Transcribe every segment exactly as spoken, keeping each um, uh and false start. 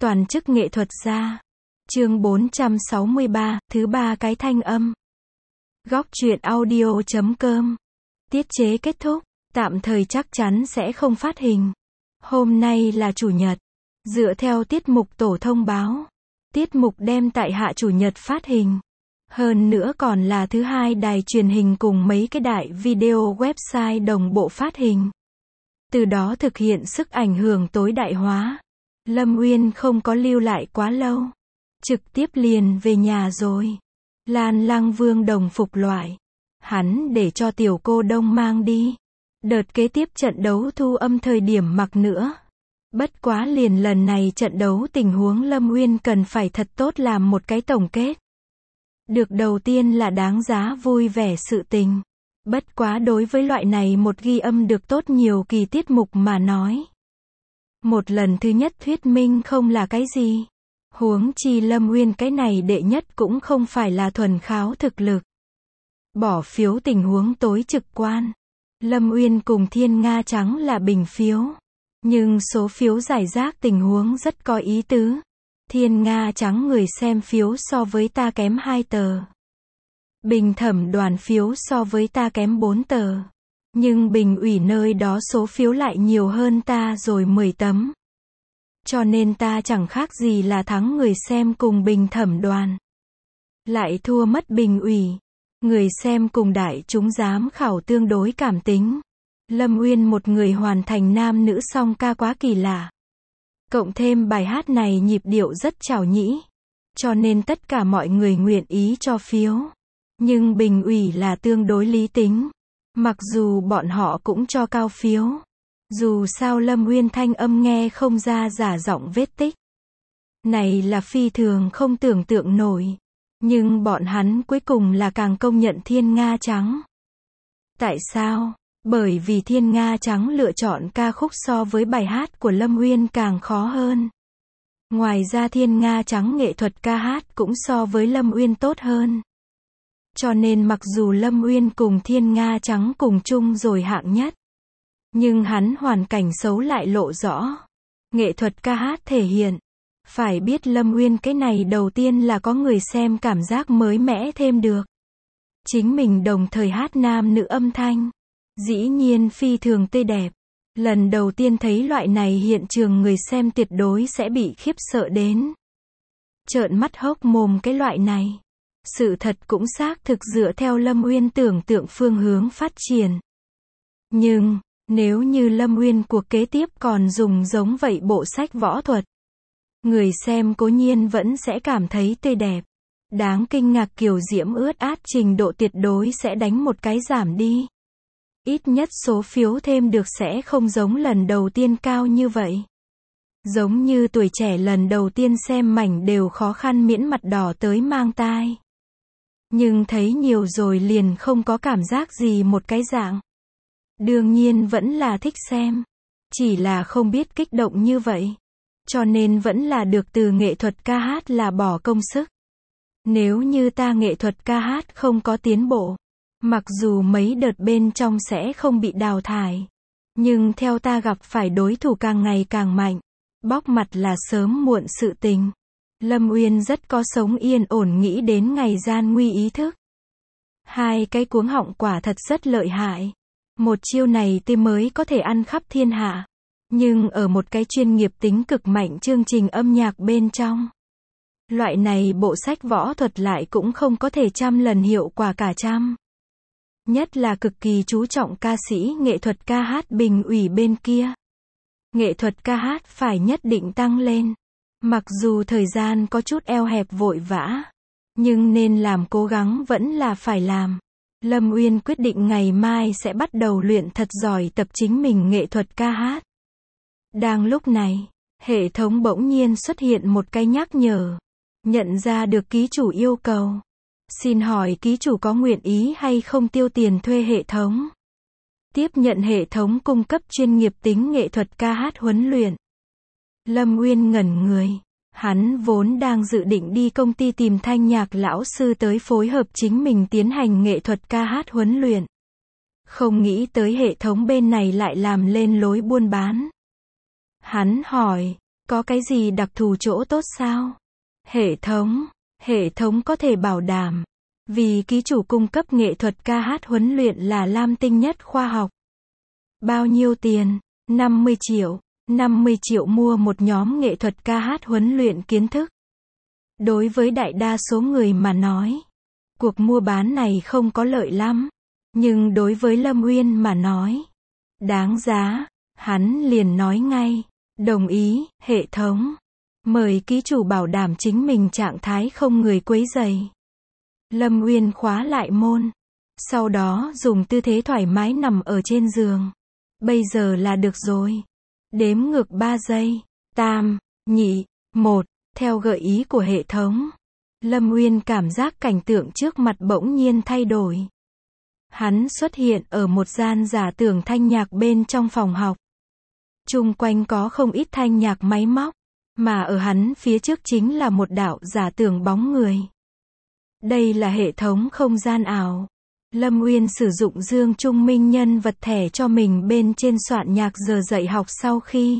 Toàn chức nghệ thuật gia. Chương bốn trăm sáu mươi ba, thứ ba cái thanh âm. Góc truyện audio chấm com. Tiết chế kết thúc, tạm thời chắc chắn sẽ không phát hình. Hôm nay là chủ nhật. Dựa theo tiết mục tổ thông báo, tiết mục đem tại hạ chủ nhật phát hình. Hơn nữa còn là thứ hai đài truyền hình cùng mấy cái đại video website đồng bộ phát hình. Từ đó thực hiện sức ảnh hưởng tối đại hóa. Lâm Uyên không có lưu lại quá lâu. Trực tiếp liền về nhà rồi. Lan Lăng Vương đồng phục loại. Hắn để cho tiểu cô đông mang đi. Đợt kế tiếp trận đấu thu âm thời điểm mặc nữa. Bất quá liền lần này trận đấu tình huống Lâm Uyên cần phải thật tốt làm một cái tổng kết. Được đầu tiên là đáng giá vui vẻ sự tình. Bất quá đối với loại này một ghi âm được tốt nhiều kỳ tiết mục mà nói. Một lần thứ nhất thuyết minh không là cái gì. Huống chi Lâm Uyên cái này đệ nhất cũng không phải là thuần kháo thực lực. Bỏ phiếu tình huống tối trực quan. Lâm Uyên cùng Thiên Nga Trắng là bình phiếu. Nhưng số phiếu giải rác tình huống rất có ý tứ. Thiên Nga Trắng người xem phiếu so với ta kém hai tờ. Bình thẩm đoàn phiếu so với ta kém bốn tờ. Nhưng bình ủy nơi đó số phiếu lại nhiều hơn ta rồi mười tấm. Cho nên ta chẳng khác gì là thắng người xem cùng bình thẩm đoàn. Lại thua mất bình ủy. Người xem cùng đại chúng giám khảo tương đối cảm tính. Lâm Uyên một người hoàn thành nam nữ song ca quá kỳ lạ. Cộng thêm bài hát này nhịp điệu rất chảo nhĩ. Cho nên tất cả mọi người nguyện ý cho phiếu. Nhưng bình ủy là tương đối lý tính. Mặc dù bọn họ cũng cho cao phiếu. Dù sao Lâm Uyên thanh âm nghe không ra giả giọng vết tích. Này là phi thường không tưởng tượng nổi. Nhưng bọn hắn cuối cùng là càng công nhận Thiên Nga Trắng. Tại sao? Bởi vì Thiên Nga Trắng lựa chọn ca khúc so với bài hát của Lâm Uyên càng khó hơn. Ngoài ra Thiên Nga Trắng nghệ thuật ca hát cũng so với Lâm Uyên tốt hơn. Cho nên mặc dù Lâm Uyên cùng Thiên Nga Trắng cùng chung rồi hạng nhất. Nhưng hắn hoàn cảnh xấu lại lộ rõ. Nghệ thuật ca hát thể hiện. Phải biết Lâm Uyên cái này đầu tiên là có người xem cảm giác mới mẻ thêm được. Chính mình đồng thời hát nam nữ âm thanh. Dĩ nhiên phi thường tươi đẹp. Lần đầu tiên thấy loại này hiện trường người xem tuyệt đối sẽ bị khiếp sợ đến. Trợn mắt hốc mồm cái loại này. Sự thật cũng xác thực dựa theo Lâm Uyên tưởng tượng phương hướng phát triển. Nhưng, nếu như Lâm Uyên cuộc kế tiếp còn dùng giống vậy bộ sách võ thuật. Người xem cố nhiên vẫn sẽ cảm thấy tươi đẹp. Đáng kinh ngạc kiều diễm ướt át trình độ tuyệt đối sẽ đánh một cái giảm đi. Ít nhất số phiếu thêm được sẽ không giống lần đầu tiên cao như vậy. Giống như tuổi trẻ lần đầu tiên xem mảnh đều khó khăn miễn mặt đỏ tới mang tai. Nhưng thấy nhiều rồi liền không có cảm giác gì một cái dạng. Đương nhiên vẫn là thích xem. Chỉ là không biết kích động như vậy. Cho nên vẫn là được từ nghệ thuật ca hát là bỏ công sức. Nếu như ta nghệ thuật ca hát không có tiến bộ. Mặc dù mấy đợt bên trong sẽ không bị đào thải. Nhưng theo ta gặp phải đối thủ càng ngày càng mạnh. Bóc mặt là sớm muộn sự tình. Lâm Uyên rất có sống yên ổn nghĩ đến ngày gian nguy ý thức. Hai cái cuống họng quả thật rất lợi hại. Một chiêu này tôi mới có thể ăn khắp thiên hạ. Nhưng ở một cái chuyên nghiệp tính cực mạnh chương trình âm nhạc bên trong. Loại này bộ sách võ thuật lại cũng không có thể trăm lần hiệu quả cả trăm. Nhất là cực kỳ chú trọng ca sĩ nghệ thuật ca hát bình ủy bên kia. Nghệ thuật ca hát phải nhất định tăng lên. Mặc dù thời gian có chút eo hẹp vội vã. Nhưng nên làm cố gắng vẫn là phải làm. Lâm Uyên quyết định ngày mai sẽ bắt đầu luyện thật giỏi tập chính mình nghệ thuật ca hát. Đang lúc này, hệ thống bỗng nhiên xuất hiện một cái nhắc nhở. Nhận ra được ký chủ yêu cầu. Xin hỏi ký chủ có nguyện ý hay không tiêu tiền thuê hệ thống? Tiếp nhận hệ thống cung cấp chuyên nghiệp tính nghệ thuật ca hát huấn luyện. Lâm Uyên ngẩn người. Hắn vốn đang dự định đi công ty tìm thanh nhạc lão sư tới phối hợp chính mình tiến hành nghệ thuật ca hát huấn luyện. Không nghĩ tới hệ thống bên này lại làm lên lối buôn bán. Hắn hỏi, Có cái gì đặc thù chỗ tốt sao? Hệ thống. Hệ thống có thể bảo đảm. Vì ký chủ cung cấp nghệ thuật ca hát huấn luyện là lam tinh nhất khoa học. Bao nhiêu tiền? năm mươi triệu. năm mươi triệu mua một nhóm nghệ thuật ca hát huấn luyện kiến thức. Đối với đại đa số người mà nói, cuộc mua bán này không có lợi lắm. Nhưng đối với Lâm Uyên mà nói, đáng giá. Hắn liền nói ngay, đồng ý, hệ thống. Mời ký chủ bảo đảm chính mình trạng thái không người quấy rầy. Lâm Uyên khóa lại môn. Sau đó dùng tư thế thoải mái nằm ở trên giường. Bây giờ là được rồi. Đếm ngược ba giây. Tam, nhị, một. Theo gợi ý của hệ thống, Lâm Uyên cảm giác cảnh tượng trước mặt bỗng nhiên thay đổi. Hắn xuất hiện ở một gian giả tưởng thanh nhạc bên trong phòng học. Chung quanh có không ít thanh nhạc máy móc, mà ở hắn phía trước chính là một đạo giả tưởng bóng người. Đây là hệ thống không gian ảo. Lâm Uyên sử dụng Dương Trung Minh nhân vật thẻ cho mình bên trên soạn nhạc giờ dạy học sau khi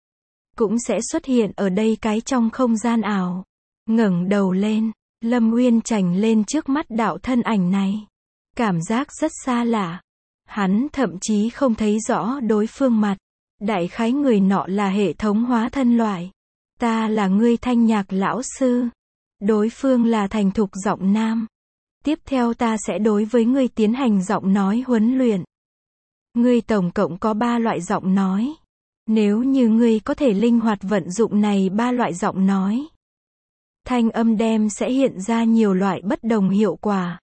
cũng sẽ xuất hiện ở đây cái trong không gian ảo. Ngẩng đầu lên, Lâm Uyên chảnh lên trước mắt đạo thân ảnh này. Cảm giác rất xa lạ. Hắn thậm chí không thấy rõ đối phương mặt. Đại khái người nọ là hệ thống hóa thân loại. Ta là ngươi thanh nhạc lão sư. Đối phương là thành thục giọng nam. Tiếp theo ta sẽ đối với ngươi tiến hành giọng nói huấn luyện. Ngươi tổng cộng có ba loại giọng nói. Nếu như ngươi có thể linh hoạt vận dụng này ba loại giọng nói, thanh âm đem sẽ hiện ra nhiều loại bất đồng hiệu quả.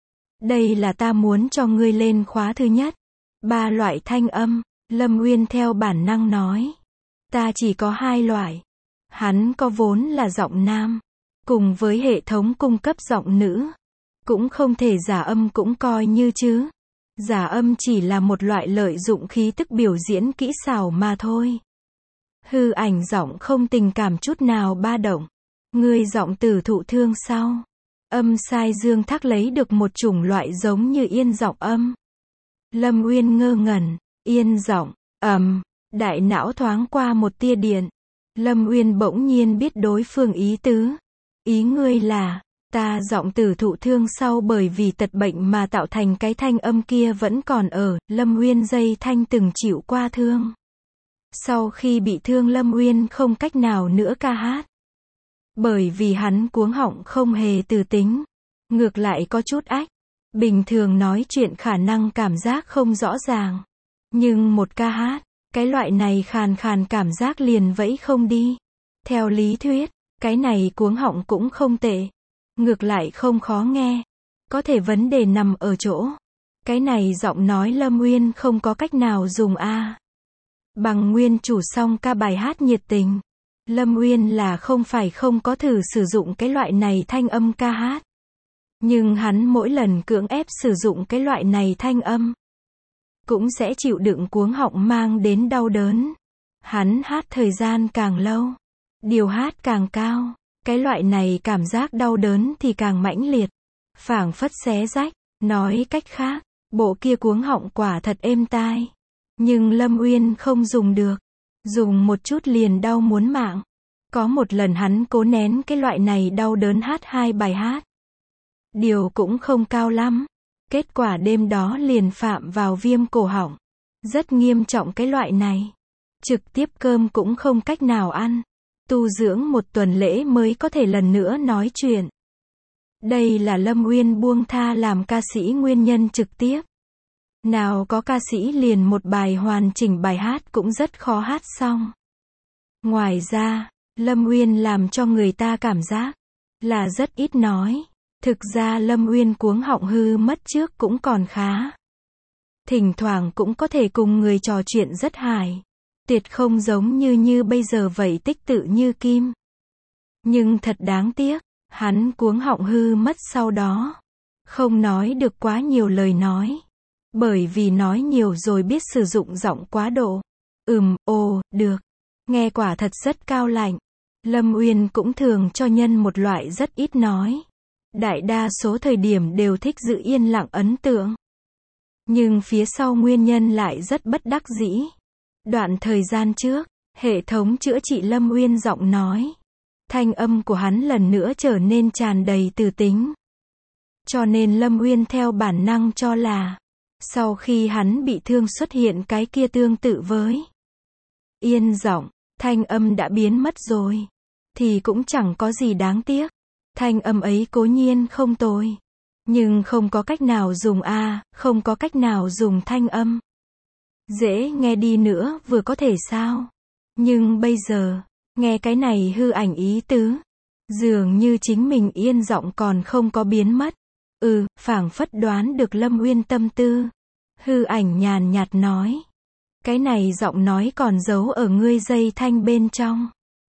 Đây là ta muốn cho ngươi lên khóa thứ nhất. Ba loại thanh âm. Lâm Uyên theo bản năng nói. Ta chỉ có hai loại. Hắn có vốn là giọng nam. Cùng với hệ thống cung cấp giọng nữ. Cũng không thể giả âm cũng coi như chứ. Giả âm chỉ là một loại lợi dụng khí tức biểu diễn kỹ xảo mà thôi. Hư ảnh giọng không tình cảm chút nào ba động. Ngươi giọng tử thụ thương sau. Âm sai dương thác lấy được một chủng loại giống như yên giọng âm. Lâm Uyên ngơ ngẩn. Yên giọng, ầm, đại não thoáng qua một tia điện. Lâm Uyên bỗng nhiên biết đối phương ý tứ. Ý ngươi là, ta giọng tử thụ thương sau bởi vì tật bệnh mà tạo thành cái thanh âm kia vẫn còn ở. Lâm Uyên dây thanh từng chịu qua thương. Sau khi bị thương Lâm Uyên không cách nào nữa ca hát. Bởi vì hắn cuống họng không hề từ tính. Ngược lại có chút ách. Bình thường nói chuyện khả năng cảm giác không rõ ràng. Nhưng một ca hát, cái loại này khàn khàn cảm giác liền vẫy không đi. Theo lý thuyết, cái này cuống họng cũng không tệ. Ngược lại không khó nghe. Có thể vấn đề nằm ở chỗ. Cái này giọng nói Lâm Uyên không có cách nào dùng a. Bằng nguyên chủ song ca bài hát nhiệt tình. Lâm Uyên là không phải không có thử sử dụng cái loại này thanh âm ca hát. Nhưng hắn mỗi lần cưỡng ép sử dụng cái loại này thanh âm, cũng sẽ chịu đựng cuống họng mang đến đau đớn. Hắn hát thời gian càng lâu, điều hát càng cao, cái loại này cảm giác đau đớn thì càng mãnh liệt, phảng phất xé rách. Nói cách khác, bộ kia cuống họng quả thật êm tai. Nhưng Lâm Uyên không dùng được. Dùng một chút liền đau muốn mạng. Có một lần hắn cố nén cái loại này đau đớn hát hai bài hát. Điều cũng không cao lắm. Kết quả đêm đó liền phạm vào viêm cổ họng. Rất nghiêm trọng cái loại này. Trực tiếp cơm cũng không cách nào ăn. Tu dưỡng một tuần lễ mới có thể lần nữa nói chuyện. Đây là Lâm Uyên buông tha làm ca sĩ nguyên nhân trực tiếp. Nào có ca sĩ liền một bài hoàn chỉnh bài hát cũng rất khó hát xong. Ngoài ra, Lâm Uyên làm cho người ta cảm giác là rất ít nói. Thực ra Lâm Uyên cuống họng hư mất trước cũng còn khá. Thỉnh thoảng cũng có thể cùng người trò chuyện rất hài. Tuyệt không giống như như bây giờ vậy tích tự như kim. Nhưng thật đáng tiếc, hắn cuống họng hư mất sau đó. Không nói được quá nhiều lời nói. Bởi vì nói nhiều rồi biết sử dụng giọng quá độ. Ừm, ồ, được. Nghe quả thật rất cao lạnh. Lâm Uyên cũng thường cho nhân một loại rất ít nói. Đại đa số thời điểm đều thích giữ yên lặng ấn tượng. Nhưng phía sau nguyên nhân lại rất bất đắc dĩ. Đoạn thời gian trước, Hệ thống chữa trị Lâm Uyên giọng nói. Thanh âm của hắn lần nữa trở nên tràn đầy từ tính. Cho nên Lâm Uyên theo bản năng cho là, sau khi hắn bị thương xuất hiện cái kia tương tự với Yên giọng, thanh âm đã biến mất rồi. Thì cũng chẳng có gì đáng tiếc. Thanh âm ấy cố nhiên không tồi. Nhưng không có cách nào dùng a, không có cách nào dùng thanh âm. Dễ nghe đi nữa vừa có thể sao. Nhưng bây giờ, nghe cái này hư ảnh ý tứ. Dường như chính mình Yên giọng còn không có biến mất. Ừ, phảng phất đoán được Lâm Uyên tâm tư. Hư ảnh nhàn nhạt nói. Cái này giọng nói còn giấu ở ngươi dây thanh bên trong.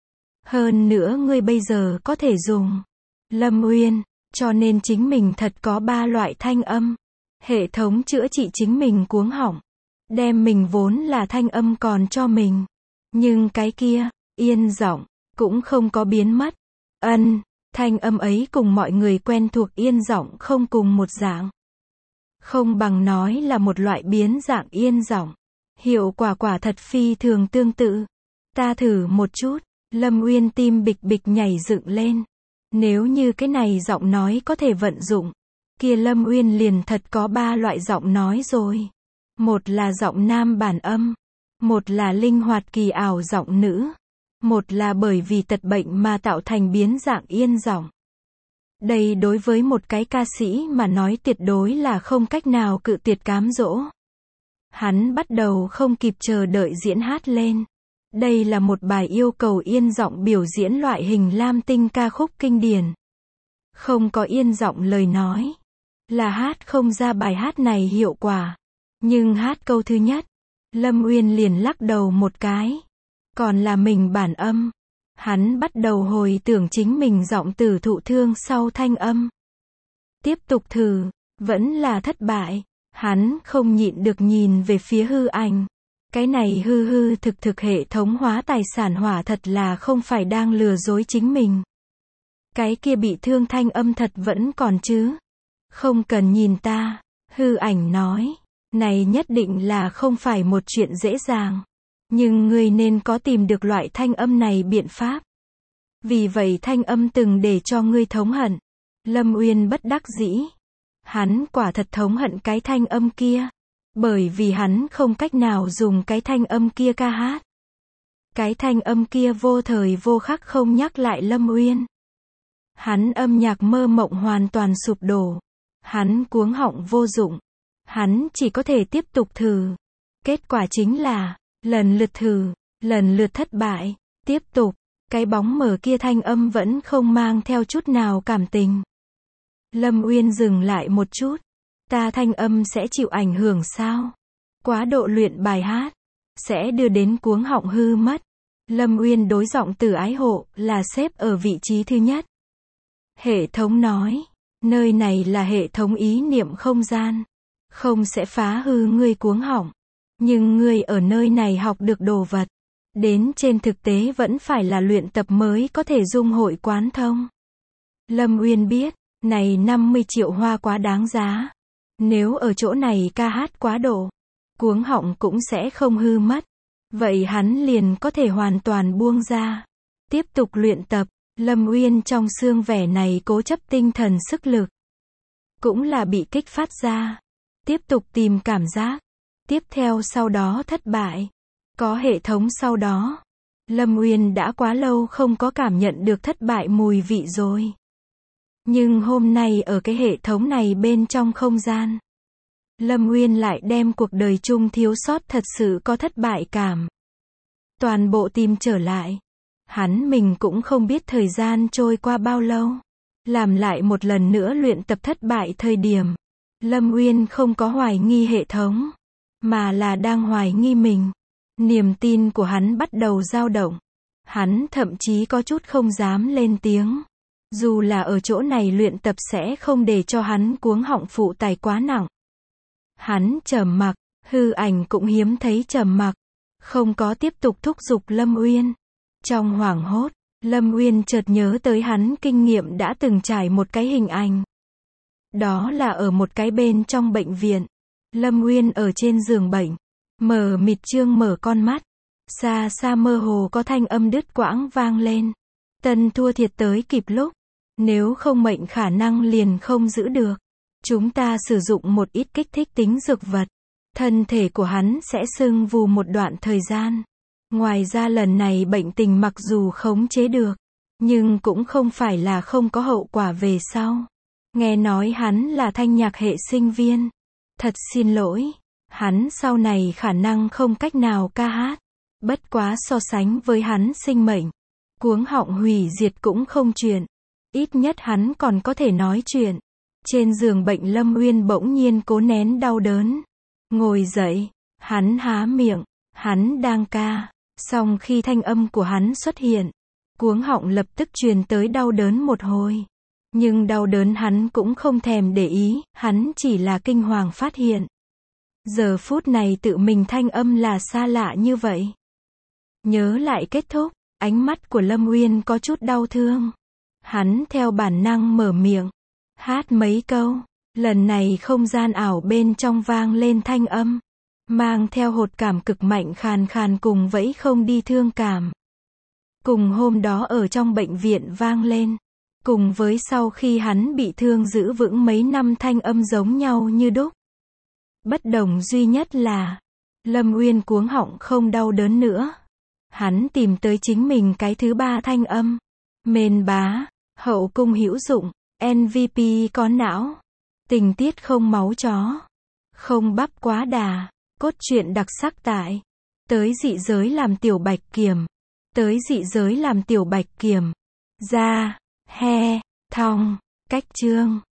Hơn nữa ngươi bây giờ có thể dùng Lâm Uyên, cho nên chính mình thật có ba loại thanh âm. Hệ thống chữa trị chính mình cuống họng. Đem mình vốn là thanh âm còn cho mình. Nhưng cái kia, Yên giọng, cũng không có biến mất. Ân, thanh âm ấy cùng mọi người quen thuộc Yên giọng không cùng một dạng. Không bằng nói là một loại biến dạng Yên giọng. Hiệu quả quả thật phi thường tương tự. Ta thử một chút. Lâm Uyên tim bịch bịch nhảy dựng lên. Nếu như cái này giọng nói có thể vận dụng, kia Lâm Uyên liền thật có ba loại giọng nói rồi. Một là giọng nam bản âm, một là linh hoạt kỳ ảo giọng nữ, một là bởi vì tật bệnh mà tạo thành biến dạng Yên giọng. Đây đối với một cái ca sĩ mà nói tuyệt đối là không cách nào cự tuyệt cám dỗ. Hắn bắt đầu không kịp chờ đợi diễn hát lên. Đây là một bài yêu cầu Yên giọng biểu diễn loại hình lam tinh ca khúc kinh điển. Không có Yên giọng lời nói. Là hát không ra bài hát này hiệu quả. Nhưng hát câu thứ nhất, Lâm Uyên liền lắc đầu một cái. Còn là mình bản âm. Hắn bắt đầu hồi tưởng chính mình giọng từ thụ thương sau thanh âm. Tiếp tục thử, vẫn là thất bại. Hắn không nhịn được nhìn về phía hư ảnh. Cái này hư hư thực thực hệ thống hóa tài sản hỏa thật là không phải đang lừa dối chính mình. Cái kia bị thương thanh âm thật vẫn còn chứ. Không cần nhìn ta, hư ảnh nói. Này nhất định là không phải một chuyện dễ dàng. Nhưng ngươi nên có tìm được loại thanh âm này biện pháp. Vì vậy thanh âm từng để cho ngươi thống hận. Lâm Uyên bất đắc dĩ. Hắn quả thật thống hận cái thanh âm kia. Bởi vì hắn không cách nào dùng cái thanh âm kia ca hát. Cái thanh âm kia vô thời vô khắc không nhắc lại Lâm Uyên. Hắn âm nhạc mơ mộng hoàn toàn sụp đổ. Hắn cuống họng vô dụng. Hắn chỉ có thể tiếp tục thử. Kết quả chính là, lần lượt thử, lần lượt thất bại, tiếp tục, cái bóng mờ kia thanh âm vẫn không mang theo chút nào cảm tình. Lâm Uyên dừng lại một chút. Ta thanh âm sẽ chịu ảnh hưởng sao? Quá độ luyện bài hát, sẽ đưa đến cuống họng hư mất. Lâm Uyên đối giọng từ ái hộ, là xếp ở vị trí thứ nhất. Hệ thống nói, nơi này là hệ thống ý niệm không gian. Không sẽ phá hư ngươi cuống họng. Nhưng ngươi ở nơi này học được đồ vật. Đến trên thực tế vẫn phải là luyện tập mới có thể dung hội quán thông. Lâm Uyên biết, này năm mươi triệu hoa quá đáng giá. Nếu ở chỗ này ca hát quá độ, cuống họng cũng sẽ không hư mất. Vậy hắn liền có thể hoàn toàn buông ra. Tiếp tục luyện tập, Lâm Uyên trong xương vẻ này cố chấp tinh thần sức lực. Cũng là bị kích phát ra. Tiếp tục tìm cảm giác. Tiếp theo sau đó thất bại. Có hệ thống sau đó. Lâm Uyên đã quá lâu không có cảm nhận được thất bại mùi vị rồi. Nhưng hôm nay ở cái hệ thống này bên trong không gian, Lâm Uyên lại đem cuộc đời chung thiếu sót thật sự có thất bại cảm. Toàn bộ tìm trở lại. Hắn mình cũng không biết thời gian trôi qua bao lâu. Làm lại một lần nữa luyện tập thất bại thời điểm. Lâm Uyên không có hoài nghi hệ thống, mà là đang hoài nghi mình. Niềm tin của hắn bắt đầu dao động. Hắn thậm chí có chút không dám lên tiếng. Dù là ở chỗ này luyện tập sẽ không để cho hắn cuống họng phụ tải quá nặng. Hắn trầm mặc, hư ảnh cũng hiếm thấy trầm mặc. Không có tiếp tục thúc giục Lâm Uyên. Trong hoảng hốt, Lâm Uyên chợt nhớ tới hắn kinh nghiệm đã từng trải một cái hình ảnh. Đó là ở một cái bên trong bệnh viện. Lâm Uyên ở trên giường bệnh. Mờ mịt trương mở con mắt. Xa xa mơ hồ có thanh âm đứt quãng vang lên. Tân thua thiệt tới kịp lúc. Nếu không mệnh khả năng liền không giữ được. Chúng ta sử dụng một ít kích thích tính dược vật. Thân thể của hắn sẽ sưng vù một đoạn thời gian. Ngoài ra lần này bệnh tình mặc dù khống chế được, nhưng cũng không phải là không có hậu quả về sau. Nghe nói hắn là thanh nhạc hệ sinh viên. Thật xin lỗi. Hắn sau này khả năng không cách nào ca hát. Bất quá so sánh với hắn sinh mệnh, cuống họng hủy diệt cũng không chuyện. Ít nhất hắn còn có thể nói chuyện. Trên giường bệnh Lâm Uyên bỗng nhiên cố nén đau đớn. Ngồi dậy, hắn há miệng, hắn đang ca. Song khi thanh âm của hắn xuất hiện, cuống họng lập tức truyền tới đau đớn một hồi. Nhưng đau đớn hắn cũng không thèm để ý, hắn chỉ là kinh hoàng phát hiện. Giờ phút này tự mình thanh âm là xa lạ như vậy. Nhớ lại kết thúc, ánh mắt của Lâm Uyên có chút đau thương. Hắn theo bản năng mở miệng, hát mấy câu. Lần này không gian ảo bên trong vang lên thanh âm, mang theo hột cảm cực mạnh khàn khàn cùng vẫy không đi thương cảm. Cùng hôm đó ở trong bệnh viện vang lên. Cùng với sau khi hắn bị thương giữ vững mấy năm thanh âm giống nhau như đúc. Bất đồng duy nhất là, Lâm Uyên cuống họng không đau đớn nữa. Hắn tìm tới chính mình cái thứ ba thanh âm. Mền bá, hậu cung hữu dụng, em vê pê có não. Tình tiết không máu chó. Không bắp quá đà. Cốt truyện đặc sắc tại. Tới dị giới làm tiểu bạch kiểm. Tới dị giới làm tiểu bạch kiểm. Ra, he, thong, cách chương.